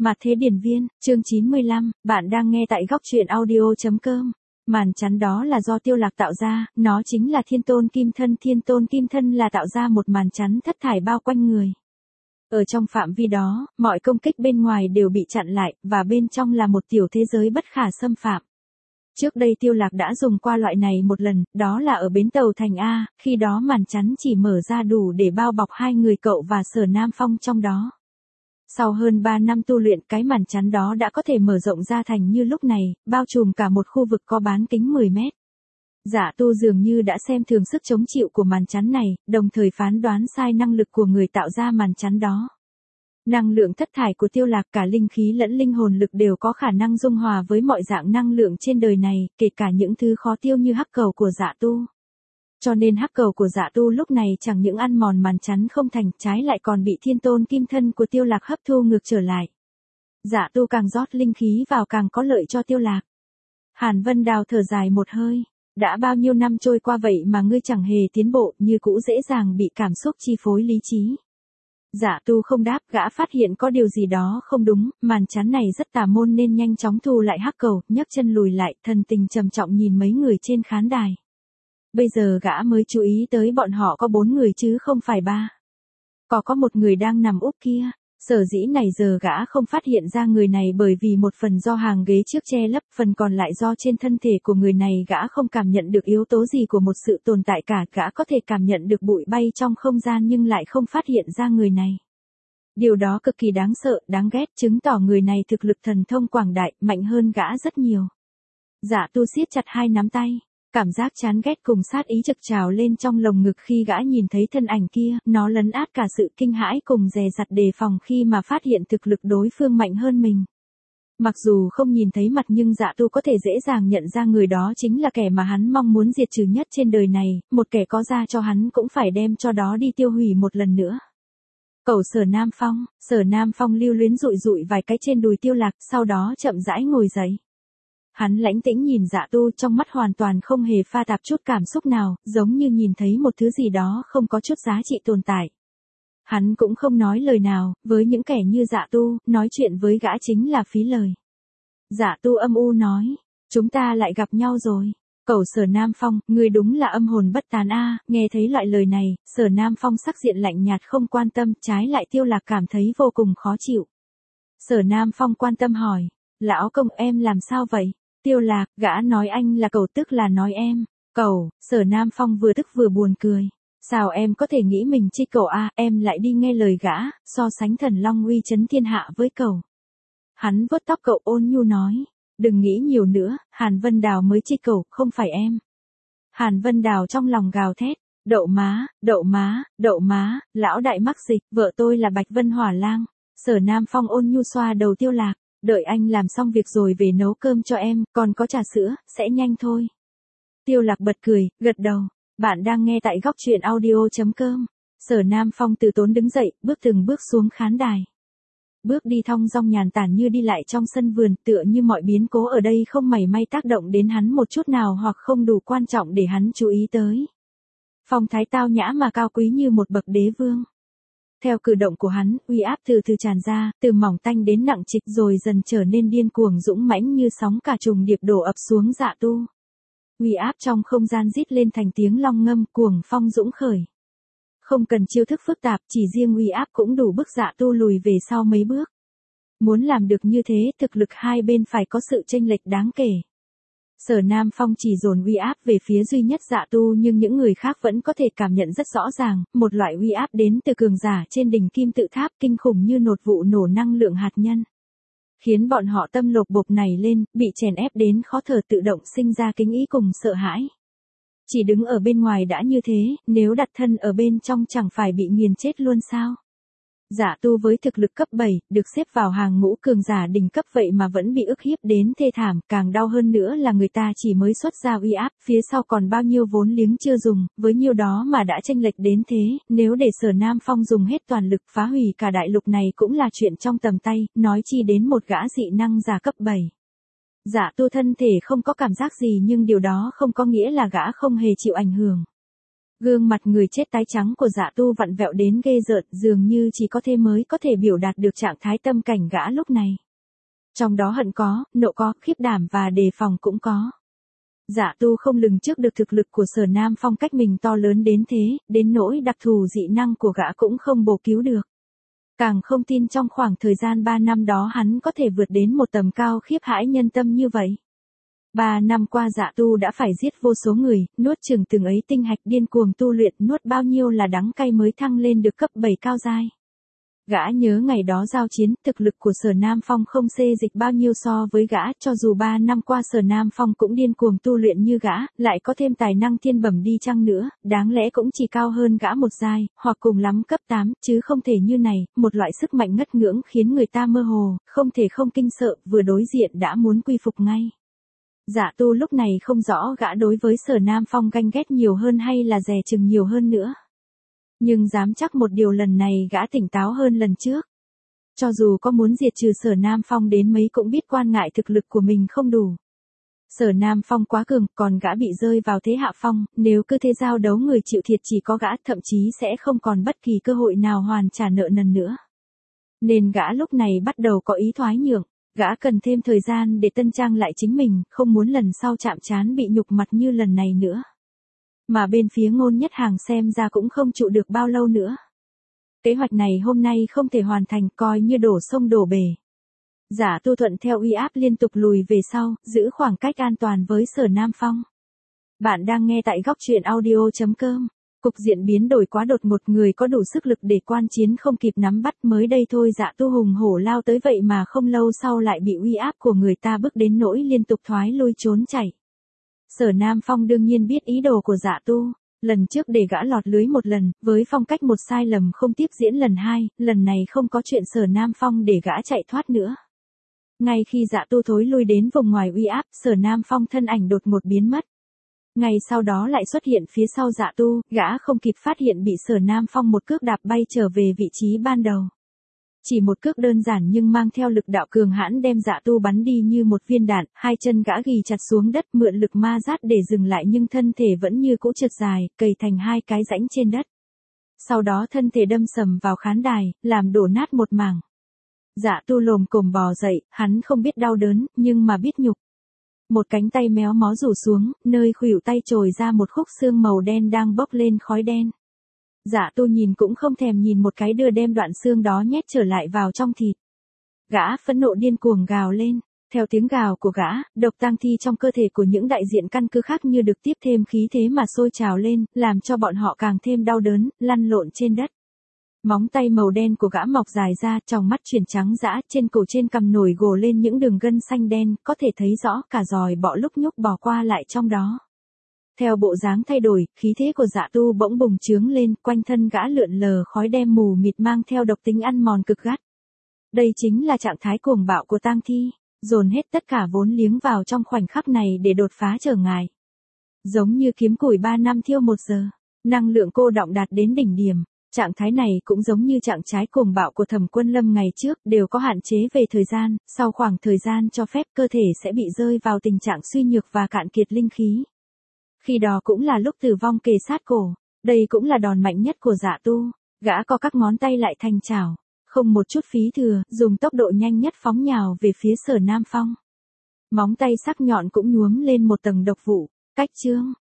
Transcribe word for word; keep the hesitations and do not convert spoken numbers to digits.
Mạt Thế Điển Viên, chương chín mươi lăm, bạn đang nghe tại góc truyện audio.com. Màn chắn đó là do Tiêu Lạc tạo ra, nó chính là Thiên Tôn Kim Thân. Thiên Tôn Kim Thân là tạo ra một màn chắn thất thải bao quanh người. Ở trong phạm vi đó, mọi công kích bên ngoài đều bị chặn lại, và bên trong là một tiểu thế giới bất khả xâm phạm. Trước đây Tiêu Lạc đã dùng qua loại này một lần, đó là ở bến tàu thành A, khi đó màn chắn chỉ mở ra đủ để bao bọc hai người cậu và Sở Nam Phong trong đó. Sau hơn ba năm tu luyện, cái màn chắn đó đã có thể mở rộng ra thành như lúc này, bao trùm cả một khu vực có bán kính mười mét. Dạ Tu dường như đã xem thường sức chống chịu của màn chắn này, đồng thời phán đoán sai năng lực của người tạo ra màn chắn đó. Năng lượng thất thải của Tiêu Lạc, cả linh khí lẫn linh hồn lực đều có khả năng dung hòa với mọi dạng năng lượng trên đời này, kể cả những thứ khó tiêu như hắc cầu của Dạ Tu. Cho nên hắc cầu của Dạ Tu lúc này chẳng những ăn mòn màn chắn không thành, trái lại còn bị Thiên Tôn Kim Thân của Tiêu Lạc hấp thu ngược trở lại. Dạ Tu càng rót linh khí vào càng có lợi cho Tiêu Lạc. Hàn Vân Đào thở dài một hơi, đã bao nhiêu năm trôi qua vậy mà ngươi chẳng hề tiến bộ, như cũ dễ dàng bị cảm xúc chi phối lý trí. Dạ Tu không đáp, gã phát hiện có điều gì đó không đúng, màn chắn này rất tà môn nên nhanh chóng thu lại hắc cầu, nhấc chân lùi lại, thần tình trầm trọng nhìn mấy người trên khán đài. Bây giờ gã mới chú ý tới bọn họ có bốn người chứ không phải ba. Có có một người đang nằm úp kia. Sở dĩ này giờ gã không phát hiện ra người này bởi vì một phần do hàng ghế trước che lấp, phần còn lại do trên thân thể của người này gã không cảm nhận được yếu tố gì của một sự tồn tại cả. Gã có thể cảm nhận được bụi bay trong không gian nhưng lại không phát hiện ra người này. Điều đó cực kỳ đáng sợ, đáng ghét, chứng tỏ người này thực lực thần thông quảng đại, mạnh hơn gã rất nhiều. Dạ Tu siết chặt hai nắm tay. Cảm giác chán ghét cùng sát ý trực trào lên trong lồng ngực khi gã nhìn thấy thân ảnh kia, nó lấn át cả sự kinh hãi cùng dè dặt đề phòng khi mà phát hiện thực lực đối phương mạnh hơn mình. Mặc dù không nhìn thấy mặt nhưng Dạ Tu có thể dễ dàng nhận ra người đó chính là kẻ mà hắn mong muốn diệt trừ nhất trên đời này, một kẻ có da cho hắn cũng phải đem cho đó đi tiêu hủy một lần nữa. Cẩu Sở Nam Phong, Sở Nam Phong lưu luyến dụi dụi vài cái trên đùi Tiêu Lạc, sau đó chậm rãi ngồi dậy. Hắn lãnh tĩnh nhìn Dạ Tu, trong mắt hoàn toàn không hề pha tạp chút cảm xúc nào, giống như nhìn thấy một thứ gì đó không có chút giá trị tồn tại. Hắn cũng không nói lời nào, với những kẻ như Dạ Tu, nói chuyện với gã chính là phí lời. Dạ Tu âm u nói, chúng ta lại gặp nhau rồi. Cẩu Sở Nam Phong, ngươi đúng là âm hồn bất tán a. Nghe thấy loại lời này, Sở Nam Phong sắc diện lạnh nhạt không quan tâm, trái lại Tiêu Lạc cảm thấy vô cùng khó chịu. Sở Nam Phong quan tâm hỏi, lão công em làm sao vậy? Tiêu Lạc, gã nói anh là cẩu tức là nói em. Cẩu, Sở Nam Phong vừa tức vừa buồn cười. Sao em có thể nghĩ mình chi cẩu a, em lại đi nghe lời gã, so sánh thần long uy chấn thiên hạ với cẩu. Hắn vuốt tóc cậu ôn nhu nói, đừng nghĩ nhiều nữa, Hàn Vân Đào mới chi cẩu, không phải em. Hàn Vân Đào trong lòng gào thét, đậu má, đậu má, đậu má, lão đại mắc dịch, vợ tôi là Bạch Vân Hỏa Lang. Sở Nam Phong ôn nhu xoa đầu Tiêu Lạc. Đợi anh làm xong việc rồi về nấu cơm cho em, còn có trà sữa, sẽ nhanh thôi. Tiêu Lạc bật cười, gật đầu. Bạn đang nghe tại góc truyện audio.com. Sở Nam Phong từ tốn đứng dậy, bước từng bước xuống khán đài. Bước đi thong dong nhàn tản như đi lại trong sân vườn, tựa như mọi biến cố ở đây không mảy may tác động đến hắn một chút nào hoặc không đủ quan trọng để hắn chú ý tới. Phong thái tao nhã mà cao quý như một bậc đế vương. Theo cử động của hắn, uy áp từ từ tràn ra, từ mỏng tanh đến nặng trịch rồi dần trở nên điên cuồng dũng mãnh như sóng cả trùng điệp đổ ập xuống Dạ Tu. Uy áp trong không gian rít lên thành tiếng long ngâm, cuồng phong dũng khởi. Không cần chiêu thức phức tạp, chỉ riêng uy áp cũng đủ bức Dạ Tu lùi về sau mấy bước. Muốn làm được như thế, thực lực hai bên phải có sự chênh lệch đáng kể. Sở Nam Phong chỉ dồn uy áp về phía duy nhất Dạ Tu nhưng những người khác vẫn có thể cảm nhận rất rõ ràng, một loại uy áp đến từ cường giả trên đỉnh kim tự tháp kinh khủng như nột vụ nổ năng lượng hạt nhân. Khiến bọn họ tâm lột bột này lên, bị chèn ép đến khó thở tự động sinh ra kính ý cùng sợ hãi. Chỉ đứng ở bên ngoài đã như thế, nếu đặt thân ở bên trong chẳng phải bị nghiền chết luôn sao? Dạ Tu với thực lực cấp bảy, được xếp vào hàng ngũ cường giả đỉnh cấp vậy mà vẫn bị ức hiếp đến thê thảm, càng đau hơn nữa là người ta chỉ mới xuất ra uy áp, phía sau còn bao nhiêu vốn liếng chưa dùng, với nhiêu đó mà đã chênh lệch đến thế, nếu để Sở Nam Phong dùng hết toàn lực phá hủy cả đại lục này cũng là chuyện trong tầm tay, nói chi đến một gã dị năng giả cấp bảy. Dạ Tu thân thể không có cảm giác gì nhưng điều đó không có nghĩa là gã không hề chịu ảnh hưởng. Gương mặt người chết tái trắng của Dạ Tu vặn vẹo đến ghê rợn, dường như chỉ có thế mới có thể biểu đạt được trạng thái tâm cảnh gã lúc này. Trong đó hận có, nộ có, khiếp đảm và đề phòng cũng có. Dạ Tu không lường trước được thực lực của Sở Nam Phong cách mình to lớn đến thế, đến nỗi đặc thù dị năng của gã cũng không bổ cứu được. Càng không tin trong khoảng thời gian ba năm đó hắn có thể vượt đến một tầm cao khiếp hãi nhân tâm như vậy. Ba năm qua Dạ Tu đã phải giết vô số người, nuốt chửng từng ấy tinh hạch, điên cuồng tu luyện, nuốt bao nhiêu là đắng cay mới thăng lên được cấp bảy cao giai. Gã nhớ ngày đó giao chiến, thực lực của Sở Nam Phong không xê dịch bao nhiêu so với gã, cho dù ba năm qua Sở Nam Phong cũng điên cuồng tu luyện như gã, lại có thêm tài năng thiên bẩm đi chăng nữa, đáng lẽ cũng chỉ cao hơn gã một giai, hoặc cùng lắm cấp tám, chứ không thể như này, một loại sức mạnh ngất ngưỡng khiến người ta mơ hồ, không thể không kinh sợ, vừa đối diện đã muốn quy phục ngay. Dạ Tu lúc này không rõ gã đối với Sở Nam Phong ganh ghét nhiều hơn hay là dè chừng nhiều hơn nữa. Nhưng dám chắc một điều, lần này gã tỉnh táo hơn lần trước. Cho dù có muốn diệt trừ Sở Nam Phong đến mấy cũng biết quan ngại thực lực của mình không đủ. Sở Nam Phong quá cường, còn gã bị rơi vào thế hạ phong, nếu cứ thế giao đấu người chịu thiệt chỉ có gã, thậm chí sẽ không còn bất kỳ cơ hội nào hoàn trả nợ nần nữa. Nên gã lúc này bắt đầu có ý thoái nhượng, gã cần thêm thời gian để tân trang lại chính mình, không muốn lần sau chạm trán bị nhục mặt như lần này nữa. Mà bên phía Ngôn Nhất Hàng xem ra cũng không trụ được bao lâu nữa. Kế hoạch này hôm nay không thể hoàn thành, coi như đổ sông đổ bể. Dạ Tu thuận theo uy áp liên tục lùi về sau, giữ khoảng cách an toàn với Sở Nam Phong. Bạn đang nghe tại góc truyện audio chấm com. Cục diện biến đổi quá đột ngột, người có đủ sức lực để quan chiến không kịp nắm bắt, mới đây thôi Dạ Tu hùng hổ lao tới vậy mà không lâu sau lại bị uy áp của người ta bức đến nỗi liên tục thoái lui trốn chạy. Sở Nam Phong đương nhiên biết ý đồ của Dạ Tu, lần trước để gã lọt lưới một lần, với phong cách một sai lầm không tiếp diễn lần hai, lần này không có chuyện Sở Nam Phong để gã chạy thoát nữa. Ngay khi Dạ Tu thối lui đến vùng ngoài uy áp, Sở Nam Phong thân ảnh đột ngột biến mất. Ngay sau đó lại xuất hiện phía sau Dạ Tu, gã không kịp phát hiện bị Sở Nam Phong một cước đạp bay trở về vị trí ban đầu. Chỉ một cước đơn giản nhưng mang theo lực đạo cường hãn đem Dạ Tu bắn đi như một viên đạn, hai chân gã ghì chặt xuống đất mượn lực ma sát để dừng lại nhưng thân thể vẫn như cũ trượt dài, cầy thành hai cái rãnh trên đất. Sau đó thân thể đâm sầm vào khán đài, làm đổ nát một mảng. Dạ Tu lồm cồm bò dậy, hắn không biết đau đớn, nhưng mà biết nhục. Một cánh tay méo mó rủ xuống, nơi khuỷu tay trồi ra một khúc xương màu đen đang bốc lên khói đen. Dạ Tu nhìn cũng không thèm nhìn một cái đưa đem đoạn xương đó nhét trở lại vào trong thịt. Gã phẫn nộ điên cuồng gào lên, theo tiếng gào của gã, độc tang thi trong cơ thể của những đại diện căn cứ khác như được tiếp thêm khí thế mà sôi trào lên, làm cho bọn họ càng thêm đau đớn, lăn lộn trên đất. Móng tay màu đen của gã mọc dài ra, tròng mắt chuyển trắng dã, trên cổ trên cằm nổi gồ lên những đường gân xanh đen, có thể thấy rõ cả giòi bọ lúc nhúc bò qua lại trong đó. Theo bộ dáng thay đổi, khí thế của Dạ Tu bỗng bùng trướng lên, quanh thân gã lượn lờ khói đen mù mịt mang theo độc tính ăn mòn cực gắt. Đây chính là trạng thái cuồng bạo của tang thi, dồn hết tất cả vốn liếng vào trong khoảnh khắc này để đột phá trở ngại. Giống như kiếm củi ba năm thiêu một giờ, năng lượng cô đọng đạt đến đỉnh điểm. Trạng thái này cũng giống như trạng thái cuồng bạo của Thẩm Quân Lâm ngày trước, đều có hạn chế về thời gian, sau khoảng thời gian cho phép cơ thể sẽ bị rơi vào tình trạng suy nhược và cạn kiệt linh khí. Khi đó cũng là lúc tử vong kề sát cổ, đây cũng là đòn mạnh nhất của Dạ Tu, gã có các ngón tay lại thành chảo, không một chút phí thừa, dùng tốc độ nhanh nhất phóng nhào về phía Sở Nam Phong. Móng tay sắc nhọn cũng nhuốm lên một tầng độc vụ, cách chương.